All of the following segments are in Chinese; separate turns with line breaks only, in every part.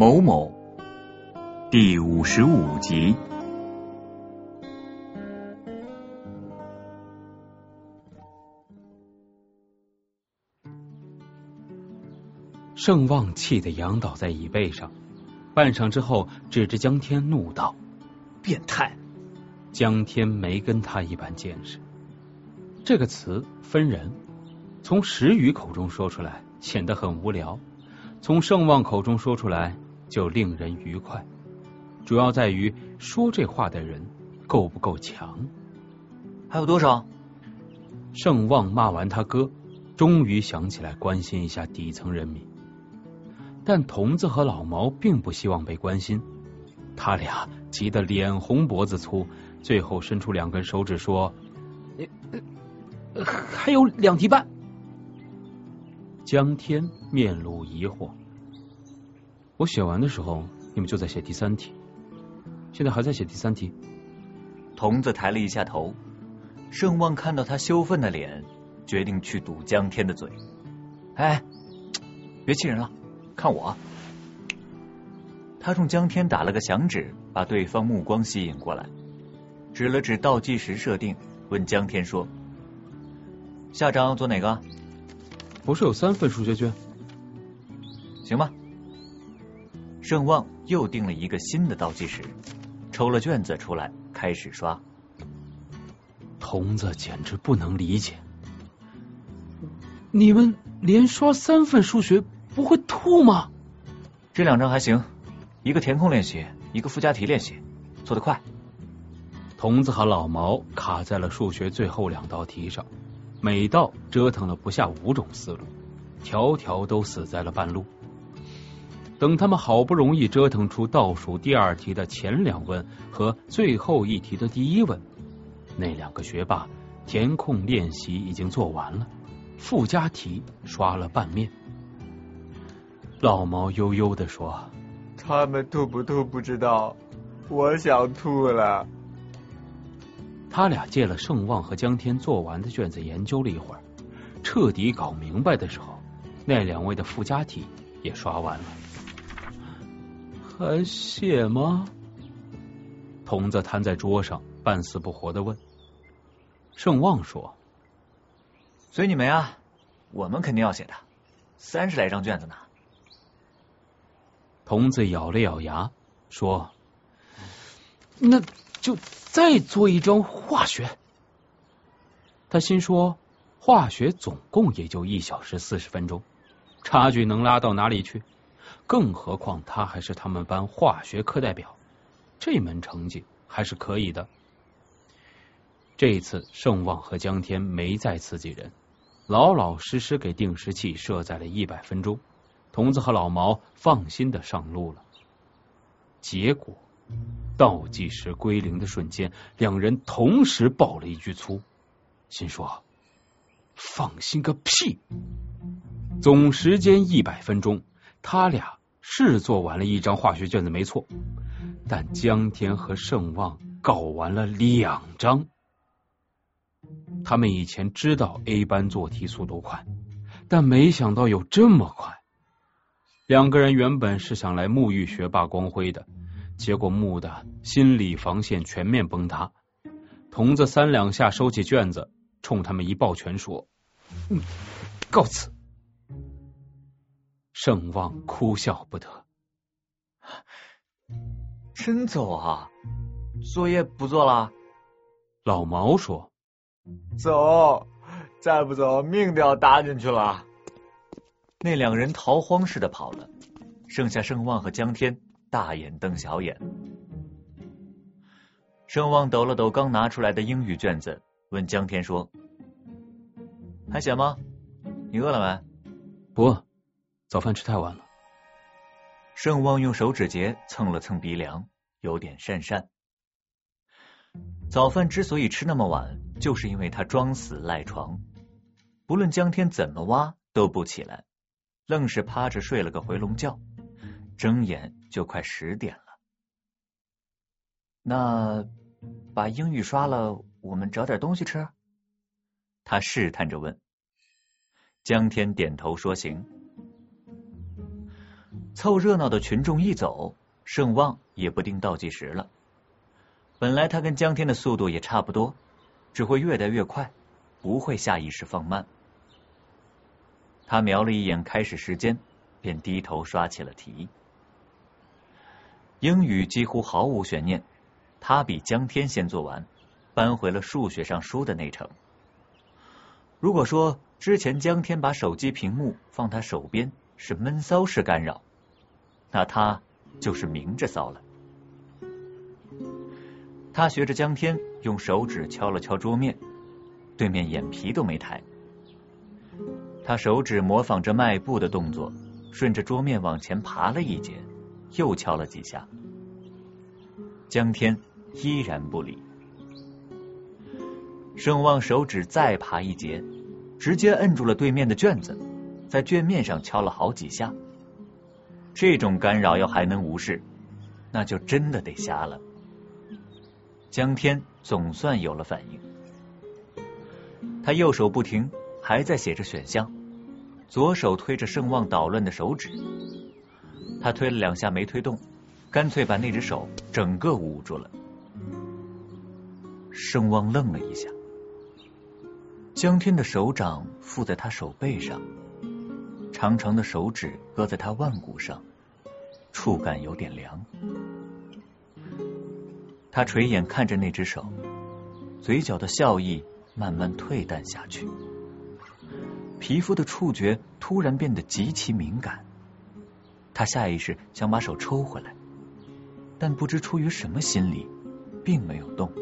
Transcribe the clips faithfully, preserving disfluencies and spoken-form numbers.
某某第五十五集。
盛旺气得仰倒在椅背上，半晌之后指着江天怒道：
变态！
江天没跟他一般见识。这个词分人，从石宇口中说出来显得很无聊，从盛旺口中说出来就令人愉快，主要在于说这话的人够不够强。
还有多少？
盛旺骂完他哥，终于想起来关心一下底层人民。但童子和老毛并不希望被关心，他俩急得脸红脖子粗，最后伸出两根手指说：呃、还有两题半。江天面露疑惑：我写完的时候你们就在写第三题，现在还在写第三题。
童子抬了一下头，盛旺看到他羞愤的脸，决定去堵江天的嘴。哎，别气人了，看我！他冲江天打了个响指，把对方目光吸引过来，指了指倒计时设定，问江天说：下章做哪个？
不是有三份数学卷？
行吧。盛旺又定了一个新的倒计时，抽了卷子出来开始刷。
童子简直不能理解，你们连刷三份数学不会吐吗？
这两章还行，一个填空练习，一个附加题练习，做得快。
童子和老毛卡在了数学最后两道题上，每道折腾了不下五种思路，条条都死在了半路。等他们好不容易折腾出倒数第二题的前两问和最后一题的第一问，那两个学霸填空练习已经做完了，附加题刷了半面。老毛悠悠地说：
他们吐不吐不知道，我想吐了。
他俩借了盛旺和江天做完的卷子研究了一会儿，彻底搞明白的时候，那两位的附加题也刷完了。还写吗？童子瘫在桌上，半死不活地问。盛旺说：
随你们啊，我们肯定要写的，三十来张卷子呢。
童子咬了咬牙说：那就再做一张化学。他心说，化学总共也就一小时四十分钟，差距能拉到哪里去？更何况他还是他们班化学课代表，这门成绩还是可以的。这一次盛旺和江天没再刺激人，老老实实给定时器设在了一百分钟，童子和老毛放心的上路了。结果倒计时归零的瞬间，两人同时爆了一句粗，心说放心个屁！总时间一百分钟，他俩是做完了一张化学卷子没错，但江天和盛旺搞完了两张。他们以前知道 A 班做题速度快，但没想到有这么快。两个人原本是想来沐浴学霸光辉的，结果沐的心理防线全面崩塌。童子三两下收起卷子，冲他们一抱拳说：嗯，告辞。盛旺哭笑不得：
真走啊？作业不做了？
老毛说：
走，再不走命都要搭进去了。
那两人逃荒似的跑了，剩下盛旺和江天大眼瞪小眼。盛旺抖了抖刚拿出来的英语卷子，问江天说：还写吗？你饿了没？
不饿，早饭吃太晚了。
盛旺用手指节蹭了蹭鼻梁，有点讪讪。早饭之所以吃那么晚，就是因为他装死赖床，不论江天怎么挖都不起来，愣是趴着睡了个回笼觉，睁眼就快十点了。那把英语刷了，我们找点东西吃？他试探着问。江天点头说行。 凑热闹的群众一走，盛旺也不定倒计时了。本来他跟江天的速度也差不多，只会越来越快，不会下意识放慢。他瞄了一眼开始时间，便低头刷起了题。英语几乎毫无悬念，他比江天先做完，搬回了数学上输的那程。如果说之前江天把手机屏幕放他手边是闷骚式干扰，那他就是明着骚了。他学着江天用手指敲了敲桌面，对面眼皮都没抬。他手指模仿着迈步的动作，顺着桌面往前爬了一截，又敲了几下。江天依然不理。盛旺手指再爬一截，直接摁住了对面的卷子，在卷面上敲了好几下。这种干扰要还能无视，那就真的得瞎了。江天总算有了反应，他右手不停，还在写着选项，左手推着盛旺捣乱的手指。他推了两下没推动，干脆把那只手整个捂住了。盛旺愣了一下，江天的手掌附在他手背上，长长的手指搁在他腕骨上，触感有点凉。他垂眼看着那只手，嘴角的笑意慢慢退淡下去，皮肤的触觉突然变得极其敏感。他下意识想把手抽回来，但不知出于什么心理，并没有动。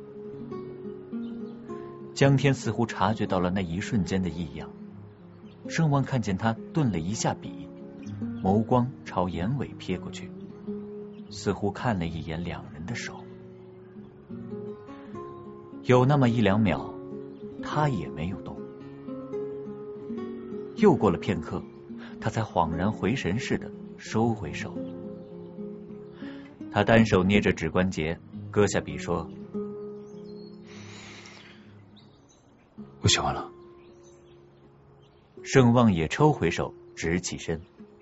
江天似乎察觉到了那一瞬间的异样，盛旺看见他顿了一下笔，眸光朝眼尾瞥过去，似乎看了一眼两人的手。有那么一两秒，他也没有动。又过了片刻，他才恍然回神似的收回手。他单手捏着指关节，搁下笔说：“
我写完了。”
盛旺也抽回手，直起身。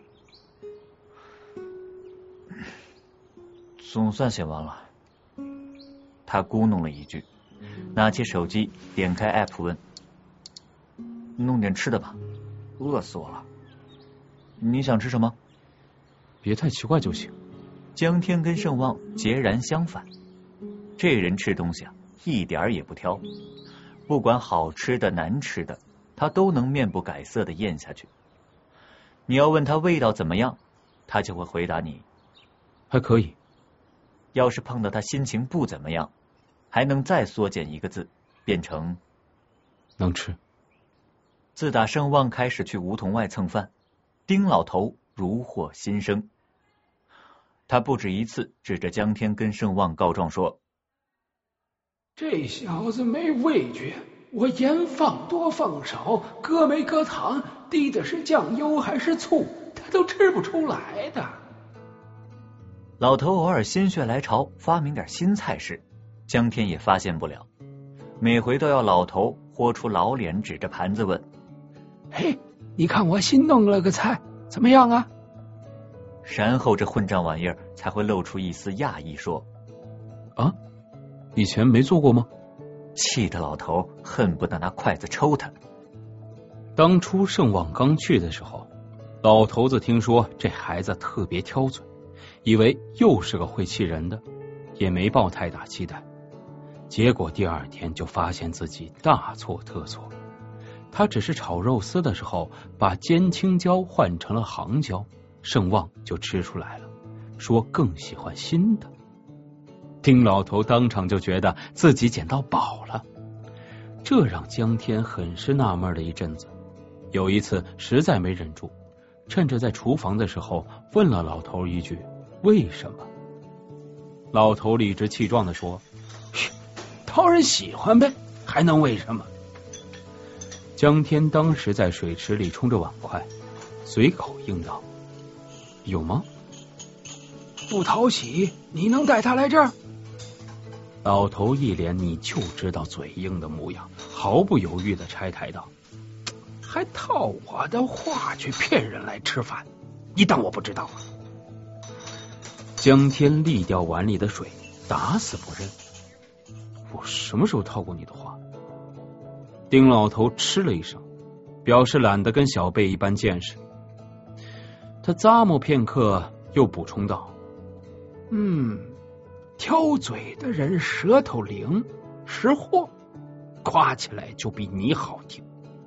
总算写完了。他咕哝了一句，拿起手机点开 app 问：“弄点吃的吧，饿死我了。你想吃什么？”
别太奇怪就行。
江天跟盛旺截然相反，这人吃东西啊，一点也不挑，不管好吃的难吃的，他都能面不改色的咽下去。你要问他味道怎么样，他就会回答你
还可以。
要是碰到他心情不怎么样，还能再缩减一个字，变成
能吃。
自打盛旺开始去梧桐外蹭饭，丁老头如获新生。他不止一次指着江天跟盛旺告状说：“
这小子没味觉，我盐放多放少，搁没搁糖，滴的是酱油还是醋，他都吃不出来的。”
老头偶尔心血来潮发明点新菜式，江天也发现不了，每回都要老头豁出老脸指着盘子问：“
嘿，你看我新弄了个菜怎么样啊？”
然后这混账玩意儿才会露出一丝讶异说：“
啊，以前没做过吗？”
气得老头恨不得拿筷子抽他。
当初盛旺刚去的时候，老头子听说这孩子特别挑嘴，以为又是个会气人的，也没抱太大期待。结果第二天就发现自己大错特错。他只是炒肉丝的时候把尖青椒换成了杭椒，盛旺就吃出来了，说更喜欢新的。丁老头当场就觉得自己捡到宝了，这让江天很是纳闷了一阵子。有一次实在没忍住，趁着在厨房的时候问了老头一句：“为什么？”老头理直气壮地说：“
讨人喜欢呗，还能为什么？”
江天当时在水池里冲着碗筷，随口应道：“有吗？
不讨喜，你能带他来这儿？”
老头一脸你就知道嘴硬的模样，毫不犹豫的拆台道：“
还套我的话去骗人来吃饭， 你当我不知道啊？
江天沥掉碗里的水，打死不认。我什么时候套过你的话？丁老头嗤了一声，表示懒得跟小辈一般见识。他咂摸片刻，又补充道：
嗯，挑嘴的人舌头灵，识货，夸起来就比你好听。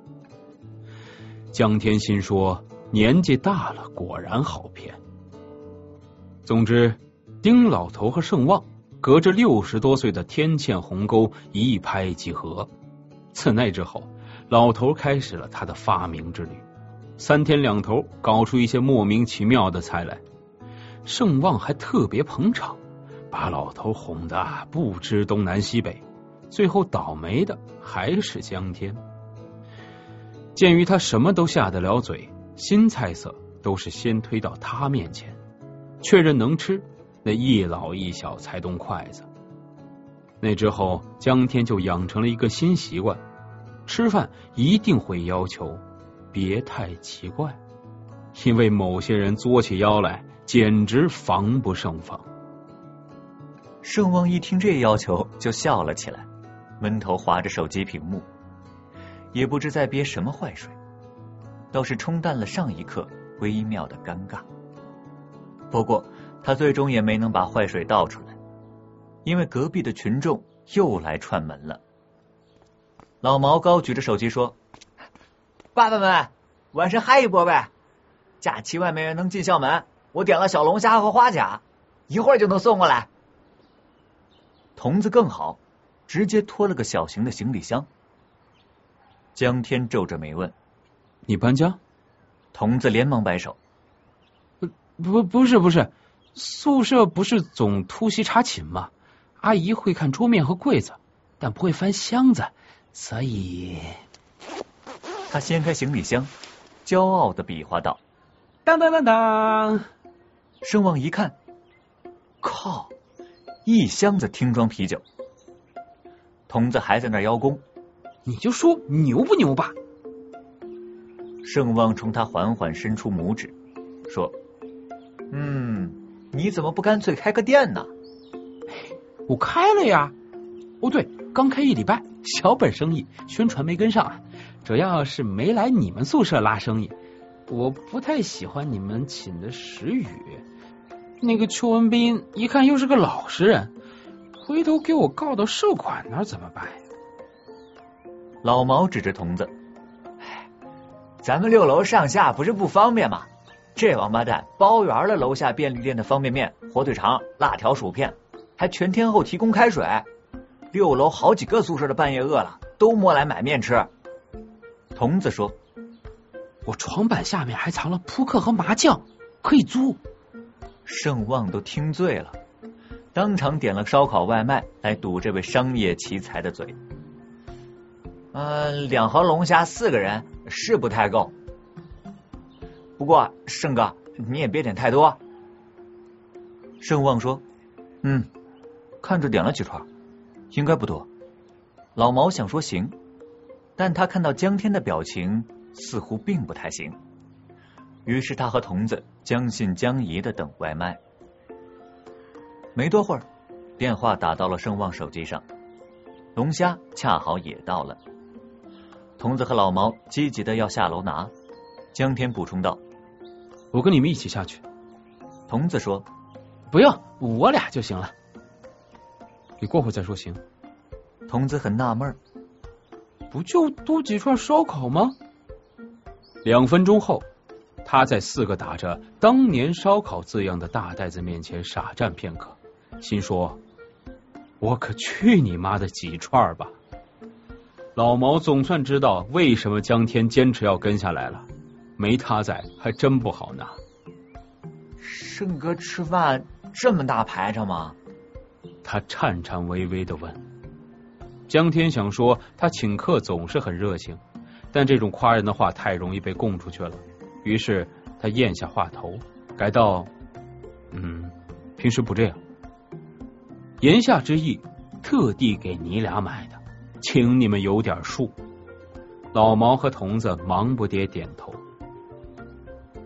江天心说，年纪大了，果然好骗。总之，丁老头和盛旺隔着六十多岁的天堑鸿沟一拍即合。自那之后，老头开始了他的发明之旅，三天两头搞出一些莫名其妙的菜来。盛旺还特别捧场，把老头哄得不知东南西北，最后倒霉的还是江天。鉴于他什么都下得了嘴，新菜色都是先推到他面前，确认能吃，那一老一小才动筷子。那之后，江天就养成了一个新习惯，吃饭一定会要求别太奇怪，因为某些人作起腰来简直防不胜防。
盛旺一听这要求就笑了起来，闷头划着手机屏幕，也不知在憋什么坏水，倒是冲淡了上一刻微妙的尴尬。不过他最终也没能把坏水倒出来，因为隔壁的群众又来串门了。老毛高举着手机说：爸爸们，晚上嗨一波呗，加七万美元能进校门，我点了小龙虾和花甲，一会儿就能送过来。童子更好，直接拖了个小型的行李箱。江天皱着眉问：
你搬家？
童子连忙摆手：
不不是不是，宿舍不是总突袭查寝吗？阿姨会看桌面和柜子，但不会翻箱子，所以……
他掀开行李箱，骄傲的比划道：
当当当当！
盛旺一看，靠，一箱子听装啤酒。童子还在那邀功，
你就说牛不牛吧。
盛旺冲他缓缓伸出拇指，说：嗯，你怎么不干脆开个店呢？
我开了呀。哦对，刚开一礼拜，小本生意，宣传没跟上，主要是没来你们宿舍拉生意。我不太喜欢你们请的石宇，那个邱文斌一看又是个老实人，回头给我告到社管那儿怎么办呀？
老毛指着童子：咱们六楼上下不是不方便吗？这王八蛋包圆了楼下便利店的方便面、火腿肠、辣条、薯片，还全天候提供开水。六楼好几个宿舍的半夜饿了，都摸来买面吃。童子说：
我床板下面还藏了扑克和麻将，可以租。
盛旺都听醉了，当场点了烧烤外卖来堵这位商业奇才的嘴。呃，两盒龙虾四个人是不太够，不过盛哥你也别点太多。盛旺说：嗯，看着点了几串，应该不多。老毛想说行，但他看到江天的表情似乎并不太行，于是他和童子将信将疑的等外卖。没多会儿，电话打到了盛旺手机上，龙虾恰好也到了。童子和老毛积极的要下楼拿，江天补充道：
我跟你们一起下去。
童子说：
不用，我俩就行了。
你过会再说行。
童子很纳闷，
不就多几串烧烤吗？
两分钟后，他在四个打着当年烧烤字样的大袋子面前傻站片刻，心说：我可去你妈的几串吧。老毛总算知道为什么江天坚持要跟下来了，没他在还真不好拿。
盛哥吃饭这么大排场吗？
他颤颤巍巍的问。江天想说他请客总是很热情，但这种夸人的话太容易被供出去了，于是他咽下话头，改道：嗯，平时不这样。言下之意，特地给你俩买的，请你们有点数。老毛和童子忙不迭点头。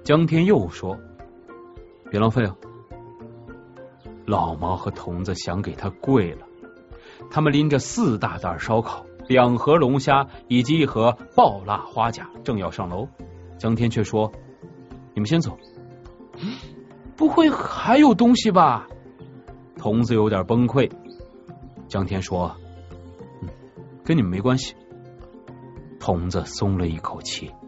江天又说：“别浪费啊！”老毛和童子想给他跪了。他们拎着四大袋烧烤、两盒龙虾以及一盒爆辣花甲，正要上楼，江天却说：“你们先走。”
不会还有东西吧？
童子有点崩溃。江天说：“嗯，跟你们没关系。”童子松了一口气。